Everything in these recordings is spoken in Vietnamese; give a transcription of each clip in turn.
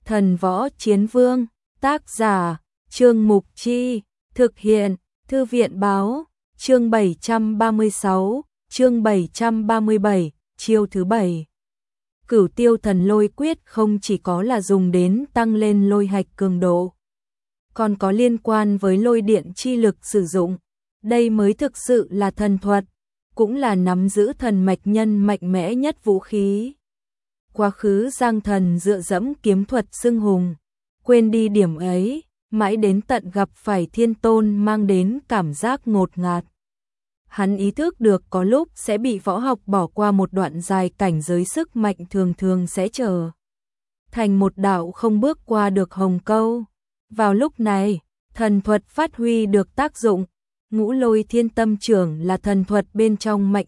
Thần Võ Chiến Vương, tác giả, Trương Mục Chi, thực hiện, Thư viện Báo, chương 736, chương 737, chiêu thứ 7. Cửu Tiêu Thần Lôi Quyết không chỉ có là dùng đến tăng lên lôi hạch cường độ, còn có liên quan với lôi điện chi lực sử dụng. Đây mới thực sự là thần thuật, cũng là nắm giữ thần mạch nhân mạnh mẽ nhất vũ khí. Quá khứ Giang Thần dựa dẫm kiếm thuật xưng hùng, quên đi điểm ấy, mãi đến tận gặp phải Thiên Tôn mang đến cảm giác ngột ngạt. Hắn ý thức được có lúc sẽ bị võ học bỏ qua một đoạn dài, cảnh giới sức mạnh thường thường sẽ trở thành một đạo không bước qua được hồng câu. Vào lúc này, thần thuật phát huy được tác dụng. Ngũ Lôi Thiên Tâm Trưởng là thần thuật bên trong mạnh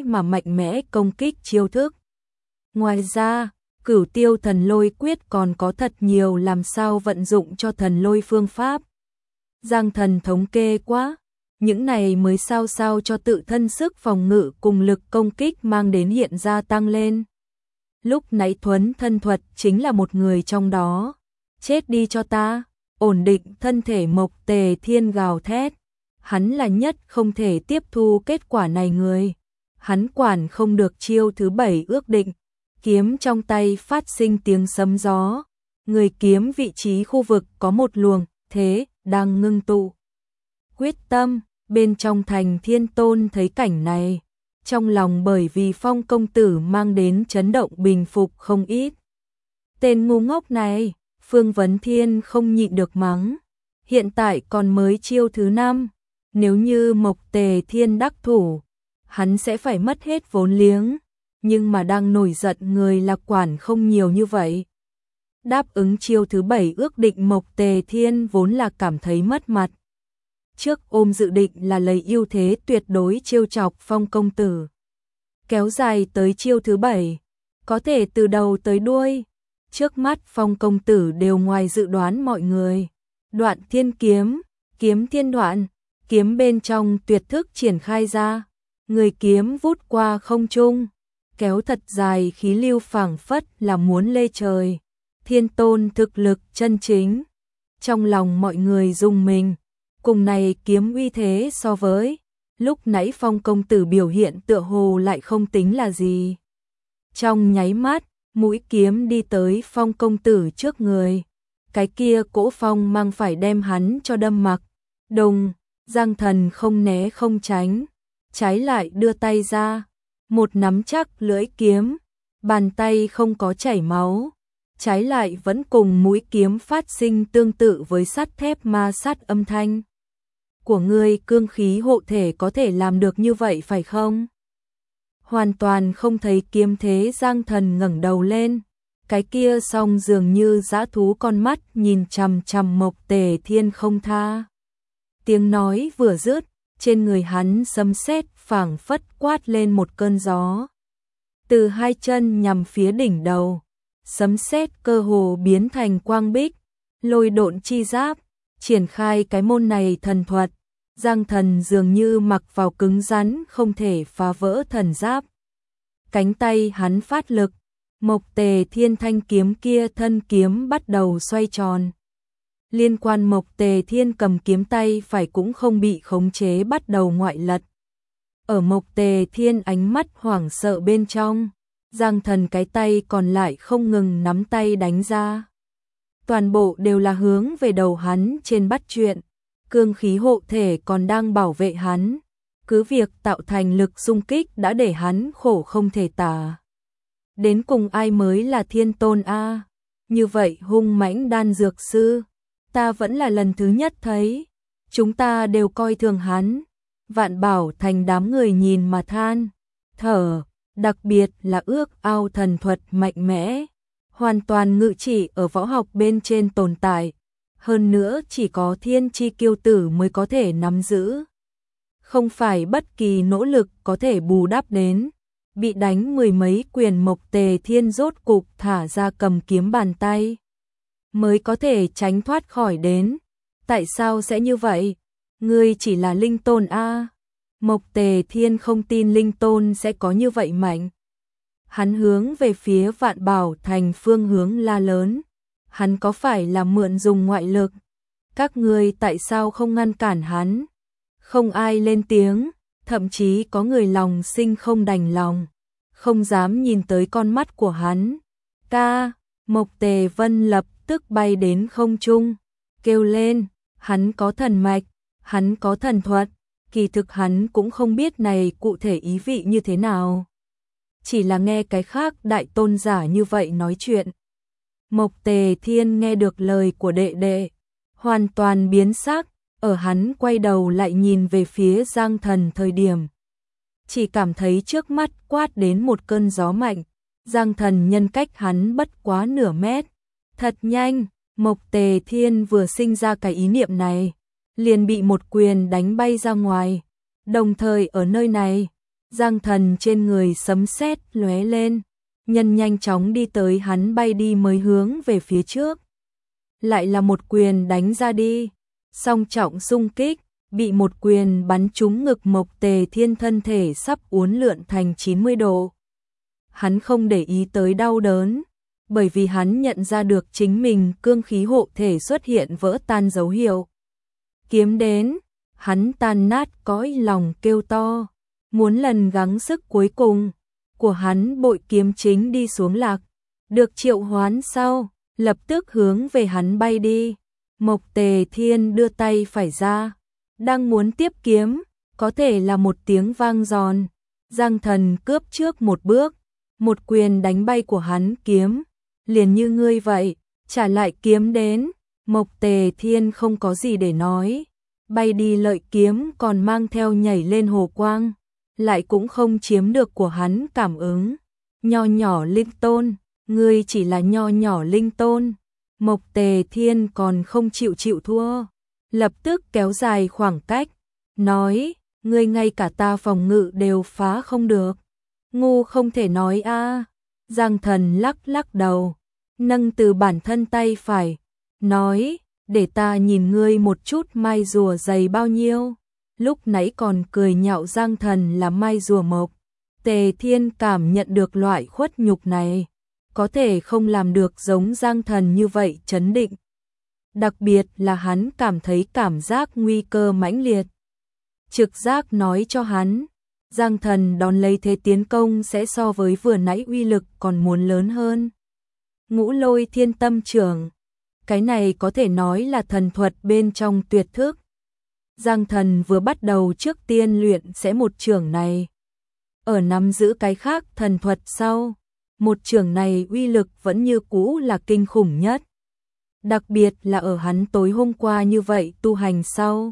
mẽ công kích chiêu thức. Ngoài ra, Cửu Tiêu Thần Lôi Quyết còn có thật nhiều làm sao vận dụng cho thần lôi phương pháp. Giang Thần thống kê quá, những này mới sao cho tự thân sức phòng ngự cùng lực công kích mang đến hiện ra tăng lên. Lúc nãy thuấn thân thuật chính là một người trong đó. Chết đi cho ta, ổn định thân thể Mộc Tề Thiên gào thét. Hắn là nhất không thể tiếp thu kết quả này người. Hắn quản không được chiêu thứ 7 ước định. Kiếm trong tay phát sinh tiếng sấm gió. Người kiếm vị trí khu vực có một luồng thế đang ngưng tụ. Quyết tâm, bên trong thành Thiên Tôn thấy cảnh này. Trong lòng bởi vì Phong công tử mang đến chấn động bình phục không ít. Tên ngu ngốc này, Phương Vấn Thiên không nhịn được mắng. Hiện tại còn mới chiêu thứ 5. Nếu như Mộc Tề Thiên đắc thủ, hắn sẽ phải mất hết vốn liếng, nhưng mà đang nổi giận người là quản không nhiều như vậy. Đáp ứng chiêu thứ 7 ước định, Mộc Tề Thiên vốn là cảm thấy mất mặt. Trước ôm dự định là lấy ưu thế tuyệt đối trêu chọc Phong công tử. Kéo dài tới chiêu thứ 7, có thể từ đầu tới đuôi. Trước mắt Phong công tử đều ngoài dự đoán mọi người. Đoạn thiên kiếm, kiếm thiên đoạn. Kiếm bên trong tuyệt thức triển khai ra, người kiếm vút qua không trung, kéo thật dài, khí lưu phảng phất là muốn lê trời. Thiên Tôn thực lực chân chính. Trong lòng mọi người rung mình, cùng này kiếm uy thế so với lúc nãy Phong công tử biểu hiện tựa hồ lại không tính là gì. Trong nháy mắt, mũi kiếm đi tới Phong công tử trước người. Cái kia cỗ phong mang phải đem hắn cho đâm mặc. Đùng, Giang Thần không né không tránh, trái lại đưa tay ra, một nắm chắc lưỡi kiếm, bàn tay không có chảy máu, trái lại vẫn cùng mũi kiếm phát sinh tương tự với sắt thép ma sát âm thanh. Của ngươi cương khí hộ thể có thể làm được như vậy phải không? Hoàn toàn không thấy kiếm thế. Giang Thần ngẩng đầu lên, cái kia song dường như dã thú con mắt nhìn chằm chằm Mộc Tề Thiên không tha. Tiếng nói vừa dứt, trên người hắn sấm sét phảng phất quát lên một cơn gió. Từ hai chân nhằm phía đỉnh đầu, sấm sét cơ hồ biến thành quang bích, lôi độn chi giáp, triển khai cái môn này thần thuật. Giang Thần dường như mặc vào cứng rắn không thể phá vỡ thần giáp. Cánh tay hắn phát lực, Mộc Tề Thiên thanh kiếm kia thân kiếm bắt đầu xoay tròn. Liên quan Mộc Tề Thiên cầm kiếm tay phải cũng không bị khống chế bắt đầu ngoại lật. Ở Mộc Tề Thiên ánh mắt hoảng sợ bên trong, Giang Thần cái tay còn lại không ngừng nắm tay đánh ra. Toàn bộ đều là hướng về đầu hắn trên bắt chuyện, cương khí hộ thể còn đang bảo vệ hắn. Cứ việc tạo thành lực xung kích đã để hắn khổ không thể tả. Đến cùng ai mới là Thiên Tôn a? Như vậy hung mãnh đan dược sư, ta vẫn là lần thứ nhất thấy. Chúng ta đều coi thường hắn. Vạn Bảo Thành đám người nhìn mà than thở, đặc biệt là ước ao thần thuật mạnh mẽ, hoàn toàn ngự trị ở võ học bên trên tồn tại, hơn nữa chỉ có thiên chi kiêu tử mới có thể nắm giữ, không phải bất kỳ nỗ lực có thể bù đắp đến. Bị đánh mười mấy quyền, Mộc Tề Thiên rốt cục thả ra cầm kiếm bàn tay, mới có thể tránh thoát khỏi đến. Tại sao sẽ như vậy? Ngươi chỉ là linh tôn a? Mộc Tề Thiên không tin linh tôn sẽ có như vậy mạnh. Hắn hướng về phía Vạn Bảo Thành phương hướng la lớn. hắn có phải là mượn dùng ngoại lực? Các ngươi tại sao không ngăn cản hắn? Không ai lên tiếng, thậm chí có người lòng sinh không đành lòng, không dám nhìn tới con mắt của hắn. Ca, Mộc Tề Vân lập tức bay đến không trung, kêu lên, hắn có thần mạch, hắn có thần thuật, kỳ thực hắn cũng không biết này cụ thể ý vị như thế nào. Chỉ là nghe cái khác đại tôn giả như vậy nói chuyện. Mộc Tề Thiên nghe được lời của đệ đệ, hoàn toàn biến sắc, ở hắn quay đầu lại nhìn về phía Giang Thần thời điểm. Chỉ cảm thấy trước mắt quát đến một cơn gió mạnh, Giang Thần nhân cách hắn bất quá nửa mét. Thật nhanh, Mộc Tề Thiên vừa sinh ra cái ý niệm này, liền bị một quyền đánh bay ra ngoài. Đồng thời ở nơi này, Giang Thần trên người sấm sét lóe lên, nhanh chóng đi tới hắn bay đi mới hướng về phía trước. Lại là một quyền đánh ra đi, song trọng xung kích, bị một quyền bắn trúng ngực Mộc Tề Thiên thân thể sắp uốn lượn thành 90 độ. Hắn không để ý tới đau đớn, bởi vì hắn nhận ra được chính mình cương khí hộ thể xuất hiện vỡ tan dấu hiệu. Kiếm đến, hắn tan nát cõi lòng kêu to, muốn lần gắng sức cuối cùng của hắn bội kiếm chính đi xuống lạc, được triệu hoán sau, lập tức hướng về hắn bay đi. Mộc Tề Thiên đưa tay phải ra, đang muốn tiếp kiếm, có thể là một tiếng vang giòn. Giang Thần cướp trước một bước, một quyền đánh bay của hắn kiếm, liền như ngươi vậy, trả lại kiếm đến. Mộc Tề Thiên không có gì để nói, bay đi lợi kiếm còn mang theo nhảy lên hồ quang, lại cũng không chiếm được của hắn cảm ứng. Nho nhỏ linh tôn, ngươi chỉ là nho nhỏ linh tôn. Mộc Tề Thiên còn không chịu thua, lập tức kéo dài khoảng cách, nói, ngươi ngay cả ta phòng ngự đều phá không được. Ngu không thể nói a. Giang Thần lắc đầu, nâng từ bản thân tay phải, nói, để ta nhìn ngươi một chút mai rùa dày bao nhiêu. Lúc nãy còn cười nhạo Giang Thần là mai rùa Mộc Tề Thiên cảm nhận được loại khuất nhục này, có thể không làm được giống Giang Thần như vậy trấn định. Đặc biệt là hắn cảm thấy cảm giác nguy cơ mãnh liệt. Trực giác nói cho hắn, Giang Thần đón lấy thế tiến công sẽ so với vừa nãy uy lực còn muốn lớn hơn. Ngũ Lôi Thiên Tâm Chưởng, cái này có thể nói là thần thuật bên trong tuyệt thức. Giang Thần vừa bắt đầu trước tiên luyện sẽ một chưởng này. Ở nắm giữ cái khác thần thuật sau, một chưởng này uy lực vẫn như cũ là kinh khủng nhất. Đặc biệt là ở hắn tối hôm qua như vậy tu hành sau.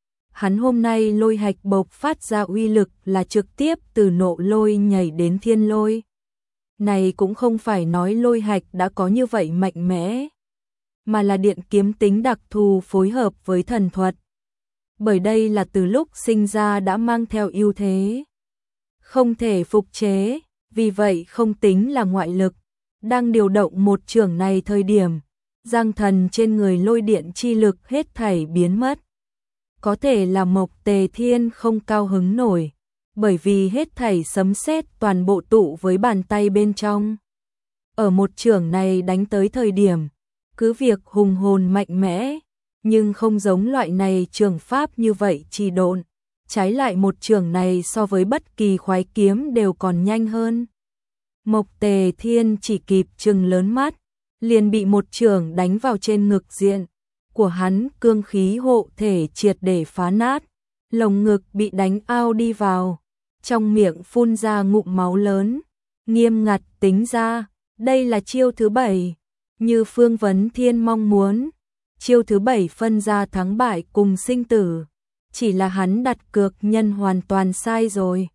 Hắn hôm nay lôi hạch bộc phát ra uy lực là trực tiếp từ nộ lôi nhảy đến thiên lôi. Này cũng không phải nói lôi hạch đã có như vậy mạnh mẽ, mà là điện kiếm tính đặc thù phối hợp với thần thuật. Bởi đây là từ lúc sinh ra đã mang theo ưu thế, không thể phục chế, vì vậy không tính là ngoại lực. Đang điều động một chưởng này thời điểm, Giang Thần trên người lôi điện chi lực hết thảy biến mất. Có thể là Mộc Tề Thiên không cao hứng nổi, bởi vì hết thảy sấm sét toàn bộ tụ với bàn tay bên trong. Ở một chưởng này đánh tới thời điểm, cứ việc hùng hồn mạnh mẽ, nhưng không giống loại này trường pháp như vậy trì độn. Trái lại một chưởng này so với bất kỳ khoái kiếm đều còn nhanh hơn. Mộc Tề Thiên chỉ kịp trừng lớn mắt, liền bị một chưởng đánh vào trên ngực diện của hắn, cương khí hộ thể triệt để phá nát, lồng ngực bị đánh ao đi vào, trong miệng phun ra ngụm máu lớn. Nghiêm ngặt tính ra, đây là chiêu thứ 7, như Phương Vấn Thiên mong muốn. Chiêu thứ 7 phân ra thắng bại cùng sinh tử, chỉ là hắn đặt cược nhân hoàn toàn sai rồi.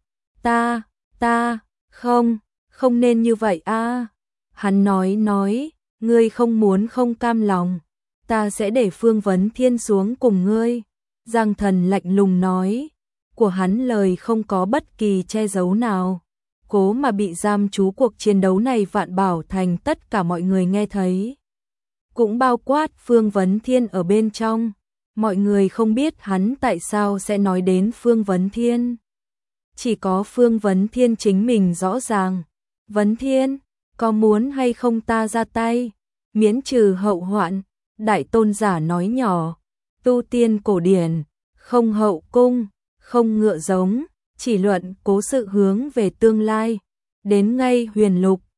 Ta, không nên như vậy a. Hắn nói, ngươi không muốn không cam lòng, ta sẽ để Phương Vấn Thiên xuống cùng ngươi. Giang Thần lạnh lùng nói, của hắn lời không có bất kỳ che giấu nào, cố mà bị giam trú cuộc chiến đấu này Vạn Bảo Thành tất cả mọi người nghe thấy, cũng bao quát Phương Vấn Thiên ở bên trong. Mọi người không biết hắn tại sao sẽ nói đến Phương Vấn Thiên. Chỉ có Phương Vấn Thiên chính mình rõ ràng. Vấn Thiên, có muốn hay không ta ra tay? miễn trừ hậu hoạn. Đại tôn giả nói nhỏ, tu tiên cổ điển, không hậu cung, không ngựa giống, chỉ luận cố sự hướng về tương lai. Đến ngay huyền lục,